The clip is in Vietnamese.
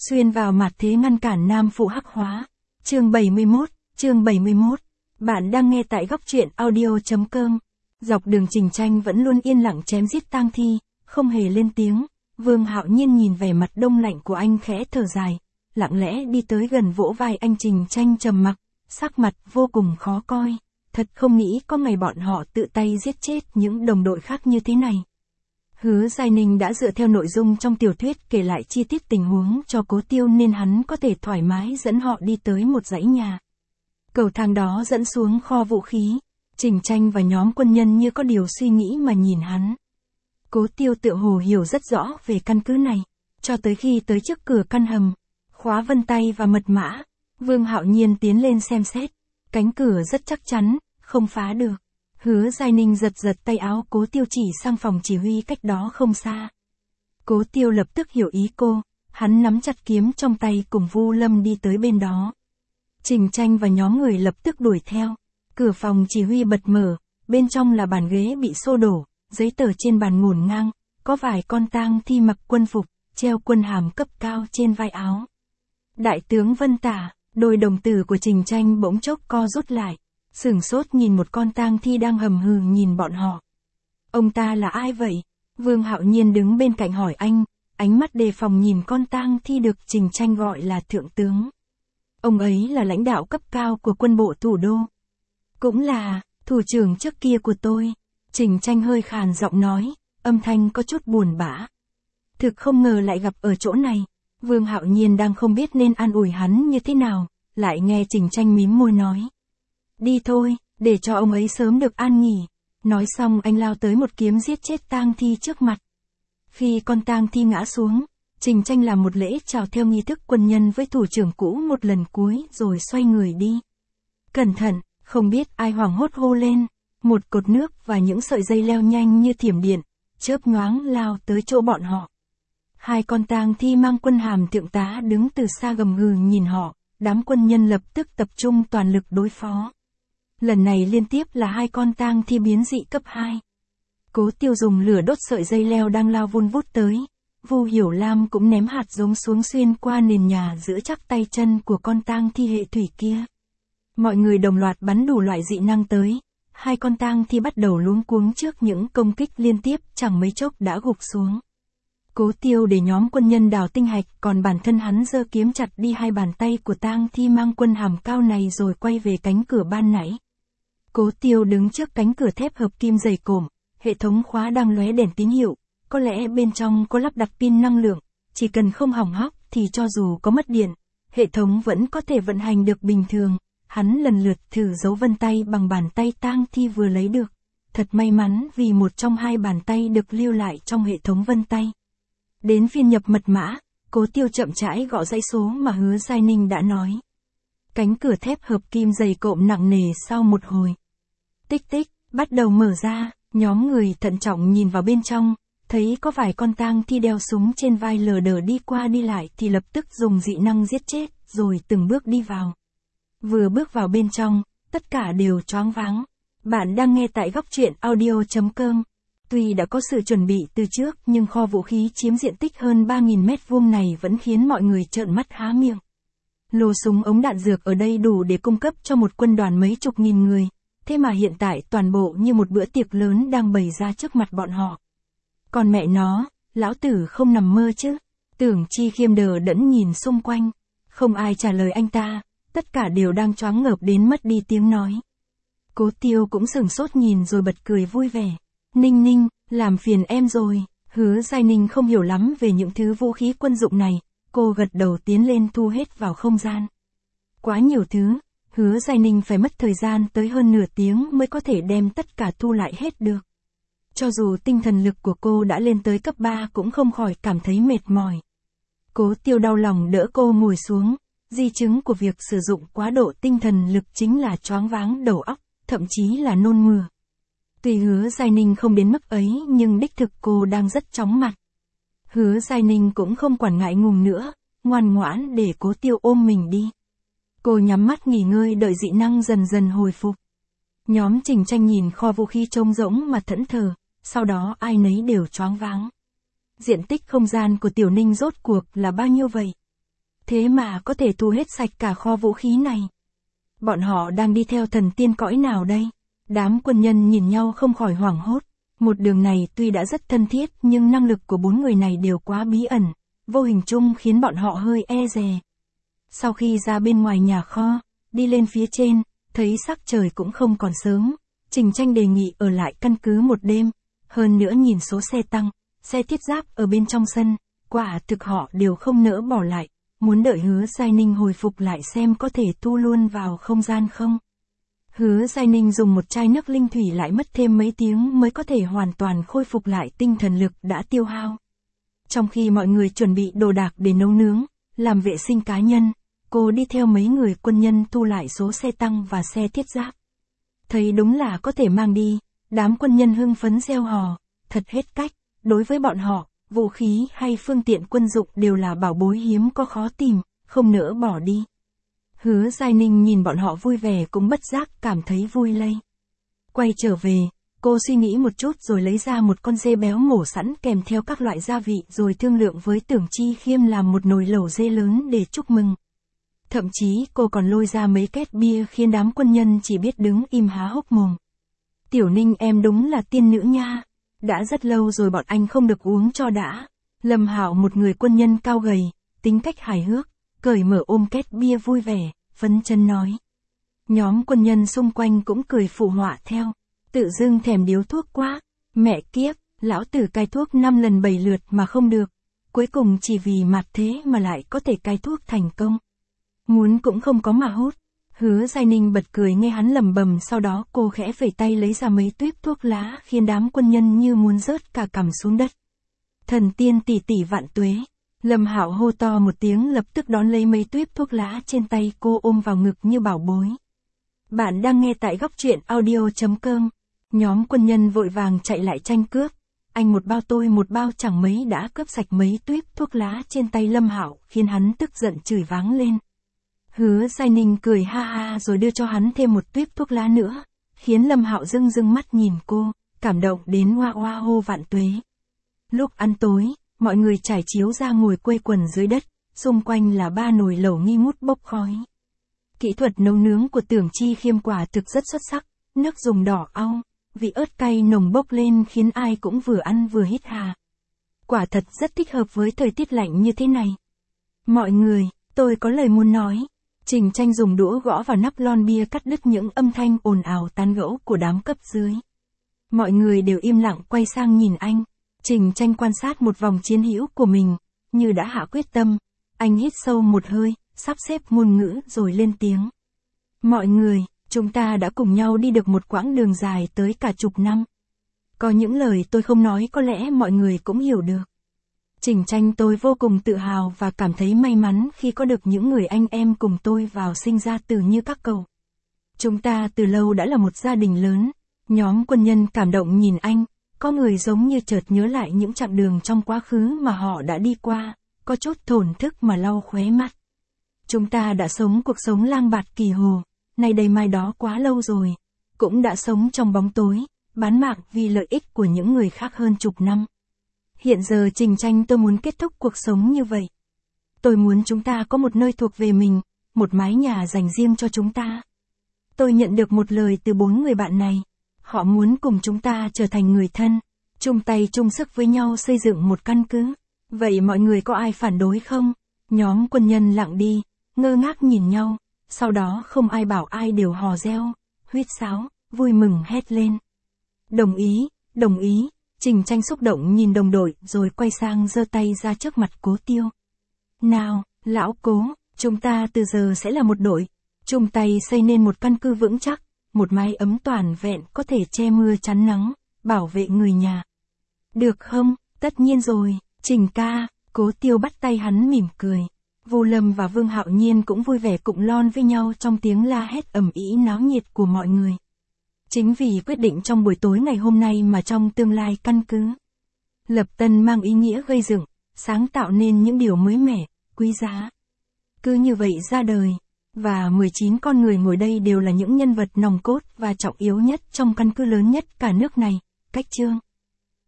Xuyên vào mặt thế ngăn cản nam phụ hắc hóa. Chương 71. Bạn đang nghe tại góc truyện audio.com. Dọc đường Trình Tranh vẫn luôn yên lặng chém giết tang thi, không hề lên tiếng. Vương Hạo Nhiên nhìn vẻ mặt đông lạnh của anh khẽ thở dài, lặng lẽ đi tới gần vỗ vai anh. Trình Tranh trầm mặc, sắc mặt vô cùng khó coi. Thật không nghĩ có ngày bọn họ tự tay giết chết những đồng đội khác như thế này. Hứa Giai Ninh đã dựa theo nội dung trong tiểu thuyết kể lại chi tiết tình huống cho Cố Tiêu nên hắn có thể thoải mái dẫn họ đi tới một dãy nhà. Cầu thang đó dẫn xuống kho vũ khí. Trình Tranh và nhóm quân nhân như có điều suy nghĩ mà nhìn hắn. Cố Tiêu tựa hồ hiểu rất rõ về căn cứ này. Cho tới khi tới trước cửa căn hầm, khóa vân tay và mật mã, Vương Hạo Nhiên tiến lên xem xét. Cánh cửa rất chắc chắn, không phá được. Hứa Giai Ninh giật tay áo Cố Tiêu chỉ sang phòng chỉ huy cách đó không xa. Cố Tiêu lập tức hiểu ý cô, hắn nắm chặt kiếm trong tay cùng Vu Lâm đi tới bên đó. Trình Tranh và nhóm người lập tức đuổi theo. Cửa phòng chỉ huy bật mở, bên trong là bàn ghế bị xô đổ, giấy tờ trên bàn ngổn ngang, có vài con tang thi mặc quân phục, treo quân hàm cấp cao trên vai áo. Đại tướng Vân Tả, đôi đồng tử của Trình Tranh bỗng chốc co rút lại, sửng sốt nhìn một con tang thi đang hầm hừ nhìn bọn họ. Ông ta là ai vậy? Vương Hạo Nhiên đứng bên cạnh hỏi anh, ánh mắt đề phòng nhìn con tang thi được Trình Tranh gọi là thượng tướng. Ông ấy là lãnh đạo cấp cao của quân bộ thủ đô. Cũng là thủ trưởng trước kia của tôi. Trình Tranh hơi khàn giọng nói, âm thanh có chút buồn bã. Thực không ngờ lại gặp ở chỗ này. Vương Hạo Nhiên đang không biết nên an ủi hắn như thế nào, lại nghe Trình Tranh mím môi nói. Đi thôi, để cho ông ấy sớm được an nghỉ. Nói xong anh lao tới một kiếm giết chết tang thi trước mặt. Khi con tang thi ngã xuống, Trình Tranh làm một lễ chào theo nghi thức quân nhân với thủ trưởng cũ một lần cuối rồi xoay người đi. Cẩn thận, không biết ai hoảng hốt hô lên. Một cột nước và những sợi dây leo nhanh như thiểm điện, chớp nhoáng lao tới chỗ bọn họ. Hai con tang thi mang quân hàm thượng tá đứng từ xa gầm gừ nhìn họ, đám quân nhân lập tức tập trung toàn lực đối phó. Lần này liên tiếp là hai con tang thi biến dị cấp 2. Cố Tiêu dùng lửa đốt sợi dây leo đang lao vun vút tới. Vu Hiểu Lam cũng ném hạt giống xuống xuyên qua nền nhà giữa chắc tay chân của con tang thi hệ thủy kia. Mọi người đồng loạt bắn đủ loại dị năng tới. Hai con tang thi bắt đầu luống cuống trước những công kích liên tiếp, chẳng mấy chốc đã gục xuống. Cố Tiêu để nhóm quân nhân đào tinh hạch, còn bản thân hắn giơ kiếm chặt đi hai bàn tay của tang thi mang quân hàm cao này rồi quay về cánh cửa ban nãy. Cố Tiêu đứng trước cánh cửa thép hợp kim dày cộm, hệ thống khóa đang lóe đèn tín hiệu, có lẽ bên trong có lắp đặt pin năng lượng, chỉ cần không hỏng hóc thì cho dù có mất điện, hệ thống vẫn có thể vận hành được bình thường. Hắn lần lượt thử dấu vân tay bằng bàn tay tang thi vừa lấy được. Thật may mắn vì một trong hai bàn tay được lưu lại trong hệ thống vân tay. Đến phiên nhập mật mã, Cố Tiêu chậm rãi gõ dãy số mà Hứa Giai Ninh đã nói. Cánh cửa thép hợp kim dày cộm nặng nề sau một hồi. Tích tích, bắt đầu mở ra, nhóm người thận trọng nhìn vào bên trong, thấy có vài con tang thi đeo súng trên vai lờ đờ đi qua đi lại thì lập tức dùng dị năng giết chết, rồi từng bước đi vào. Vừa bước vào bên trong, tất cả đều choáng váng. Bạn đang nghe tại góc truyện audio.com. Tuy đã có sự chuẩn bị từ trước nhưng kho vũ khí chiếm diện tích hơn 3.000 mét vuông này vẫn khiến mọi người trợn mắt há miệng. Lô súng ống đạn dược ở đây đủ để cung cấp cho một quân đoàn mấy chục nghìn người. Thế mà hiện tại toàn bộ như một bữa tiệc lớn đang bày ra trước mặt bọn họ. Còn mẹ nó, lão tử không nằm mơ chứ. Tưởng Chi Khiêm đờ đẫn nhìn xung quanh. Không ai trả lời anh ta. Tất cả đều đang choáng ngợp đến mất đi tiếng nói. Cố Tiêu cũng sửng sốt nhìn rồi bật cười vui vẻ. Ninh Ninh, làm phiền em rồi. Hứa Giai Ninh không hiểu lắm về những thứ vũ khí quân dụng này. Cô gật đầu tiến lên thu hết vào không gian. Quá nhiều thứ, Hứa Giai Ninh phải mất thời gian tới hơn nửa tiếng mới có thể đem tất cả thu lại hết được. Cho dù tinh thần lực của cô đã lên tới cấp 3 cũng không khỏi cảm thấy mệt mỏi. Cố Tiêu đau lòng đỡ cô ngồi xuống. Di chứng của việc sử dụng quá độ tinh thần lực chính là choáng váng đầu óc, thậm chí là nôn mửa. Tuy Hứa Giai Ninh không đến mức ấy nhưng đích thực cô đang rất chóng mặt. Hứa Giai Ninh cũng không quản ngại ngùng nữa, ngoan ngoãn để Cố Tiêu ôm mình đi. Cô nhắm mắt nghỉ ngơi đợi dị năng dần dần hồi phục. Nhóm Trình Tranh nhìn kho vũ khí trống rỗng mà thẫn thờ, sau đó ai nấy đều choáng váng. Diện tích không gian của Tiểu Ninh rốt cuộc là bao nhiêu vậy? thế mà có thể thu hết sạch cả kho vũ khí này. Bọn họ đang đi theo thần tiên cõi nào đây? Đám quân nhân nhìn nhau không khỏi hoảng hốt. Một đường này tuy đã rất thân thiết nhưng năng lực của 4 người này đều quá bí ẩn, vô hình chung khiến bọn họ hơi e dè. Sau khi ra bên ngoài nhà kho, đi lên phía trên, thấy sắc trời cũng không còn sớm, Trình Tranh đề nghị ở lại căn cứ một đêm. Hơn nữa nhìn số xe tăng, xe thiết giáp ở bên trong sân, quả thực họ đều không nỡ bỏ lại, muốn đợi Hứa Giai Ninh hồi phục lại xem có thể tu luôn vào không gian không. Hứa Giai Ninh dùng một chai nước linh thủy lại mất thêm mấy tiếng mới có thể hoàn toàn khôi phục lại tinh thần lực đã tiêu hao. Trong khi mọi người chuẩn bị đồ đạc để nấu nướng, làm vệ sinh cá nhân, cô đi theo mấy người quân nhân thu lại số xe tăng và xe thiết giáp. Thấy đúng là có thể mang đi, đám quân nhân hưng phấn reo hò, thật hết cách, đối với bọn họ, vũ khí hay phương tiện quân dụng đều là bảo bối hiếm có khó tìm, không nỡ bỏ đi. Hứa Giai Ninh nhìn bọn họ vui vẻ cũng bất giác cảm thấy vui lây. Quay trở về, cô suy nghĩ một chút rồi lấy ra một con dê béo mổ sẵn kèm theo các loại gia vị rồi thương lượng với Tưởng Chi Khiêm làm một nồi lẩu dê lớn để chúc mừng. Thậm chí cô còn lôi ra mấy két bia khiến đám quân nhân chỉ biết đứng im há hốc mồm. Tiểu Ninh em đúng là tiên nữ nha. Đã rất lâu rồi bọn anh không được uống cho đã. Lâm Hạo một người quân nhân cao gầy, tính cách hài hước, cởi mở ôm két bia vui vẻ, phấn chấn nói. Nhóm quân nhân xung quanh cũng cười phụ họa theo. Tự dưng thèm điếu thuốc quá. Mẹ kiếp, lão tử cai thuốc 5 lần 7 lượt mà không được. Cuối cùng chỉ vì mặt thế mà lại có thể cai thuốc thành công. Muốn cũng không có mà hút. Hứa Giai Ninh bật cười nghe hắn lẩm bẩm, sau đó cô khẽ phẩy tay lấy ra mấy tuýp thuốc lá khiến đám quân nhân như muốn rớt cả cằm xuống đất. Thần tiên tỷ tỷ vạn tuế. Lâm Hạo hô to một tiếng lập tức đón lấy mấy tuýp thuốc lá trên tay cô ôm vào ngực như bảo bối. Bạn đang nghe tại góc truyện audio.com. Nhóm quân nhân vội vàng chạy lại tranh cướp. Anh một bao tôi một bao chẳng mấy đã cướp sạch mấy tuýp thuốc lá trên tay Lâm Hạo khiến hắn tức giận chửi váng lên. Hứa Giai Ninh cười ha ha rồi đưa cho hắn thêm một tuýp thuốc lá nữa, khiến Lâm Hạo rưng rưng mắt nhìn cô, cảm động đến oa oa hô vạn tuế. Lúc ăn tối, mọi người trải chiếu ra ngồi quây quần dưới đất, xung quanh là 3 nồi lẩu nghi ngút bốc khói. Kỹ thuật nấu nướng của Tưởng Chi Khiêm quả thực rất xuất sắc, nước dùng đỏ au, vị ớt cay nồng bốc lên khiến ai cũng vừa ăn vừa hít hà. Quả thật rất thích hợp với thời tiết lạnh như thế này. Mọi người, tôi có lời muốn nói. Trình Tranh dùng đũa gõ vào nắp lon bia cắt đứt những âm thanh ồn ào tán gẫu của đám cấp dưới. Mọi người đều im lặng quay sang nhìn anh. Trình Tranh quan sát một vòng chiến hữu của mình, như đã hạ quyết tâm. Anh hít sâu một hơi, sắp xếp ngôn ngữ rồi lên tiếng. Mọi người, chúng ta đã cùng nhau đi được một quãng đường dài tới cả chục năm. Có những lời tôi không nói có lẽ mọi người cũng hiểu được. Trình Tranh tôi vô cùng tự hào và cảm thấy may mắn khi có được những người anh em cùng tôi vào sinh ra từ như các cậu. Chúng ta từ lâu đã là một gia đình lớn. Nhóm quân nhân cảm động nhìn anh, có người giống như chợt nhớ lại những chặng đường trong quá khứ mà họ đã đi qua, có chút thổn thức mà lau khóe mắt. Chúng ta đã sống cuộc sống lang bạt kỳ hồ, nay đây mai đó quá lâu rồi, cũng đã sống trong bóng tối, bán mạng vì lợi ích của những người khác hơn chục năm. Hiện giờ Trình Tranh tôi muốn kết thúc cuộc sống như vậy. Tôi muốn chúng ta có một nơi thuộc về mình, một mái nhà dành riêng cho chúng ta. Tôi nhận được một lời từ 4 người bạn này. Họ muốn cùng chúng ta trở thành người thân, chung tay chung sức với nhau xây dựng một căn cứ. Vậy mọi người có ai phản đối không? Nhóm quân nhân lặng đi, ngơ ngác nhìn nhau, sau đó không ai bảo ai đều hò reo, huýt sáo, vui mừng hét lên. Đồng ý, đồng ý. Trình Tranh xúc động nhìn đồng đội rồi quay sang giơ tay ra trước mặt Cố Tiêu. Nào, lão Cố, chúng ta từ giờ sẽ là một đội, chung tay xây nên một căn cứ vững chắc, một mái ấm toàn vẹn có thể che mưa chắn nắng, bảo vệ người nhà. Được không? Tất nhiên rồi, Trình ca. Cố Tiêu bắt tay hắn mỉm cười. Vô Lâm và Vương Hạo Nhiên cũng vui vẻ cụng lon với nhau trong tiếng la hét ầm ĩ náo nhiệt của mọi người. Chính vì quyết định trong buổi tối ngày hôm nay mà trong tương lai căn cứ Lập Tân mang ý nghĩa gây dựng, sáng tạo nên những điều mới mẻ, quý giá. Cứ như vậy ra đời, và 19 con người ngồi đây đều là những nhân vật nòng cốt và trọng yếu nhất trong căn cứ lớn nhất cả nước này. Cách chương